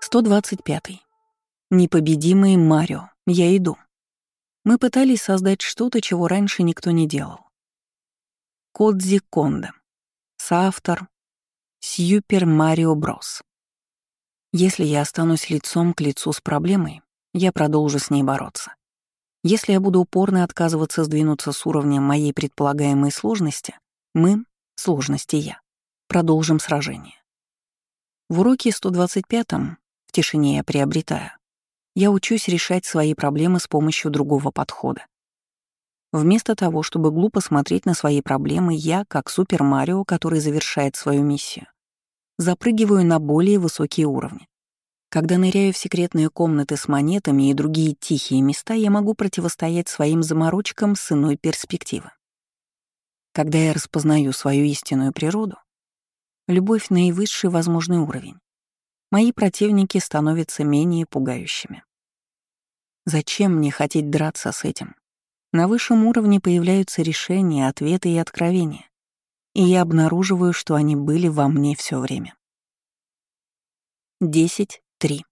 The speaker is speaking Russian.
125. Непобедимый Марио. Я иду. Мы пытались создать что-то, чего раньше никто не делал. Кодзи Кондо. Соавтор Супер Марио Брос. Если я останусь лицом к лицу с проблемой, я продолжу с ней бороться. Если я буду упорно отказываться сдвинуться с уровня моей предполагаемой сложности, мы, сложности я, продолжим сражение. В уроке 125-м, в тишине я приобретаю, я учусь решать свои проблемы с помощью другого подхода. Вместо того, чтобы глупо смотреть на свои проблемы, я, как Супер Марио, который завершает свою миссию, запрыгиваю на более высокие уровни. Когда ныряю в секретные комнаты с монетами и другие тихие места, я могу противостоять своим заморочкам с иной перспективы. Когда я распознаю свою истинную природу, любовь — наивысший возможный уровень, мои противники становятся менее пугающими. Зачем мне хотеть драться с этим? На высшем уровне появляются решения, ответы и откровения, и я обнаруживаю, что они были во мне все время. 10.3.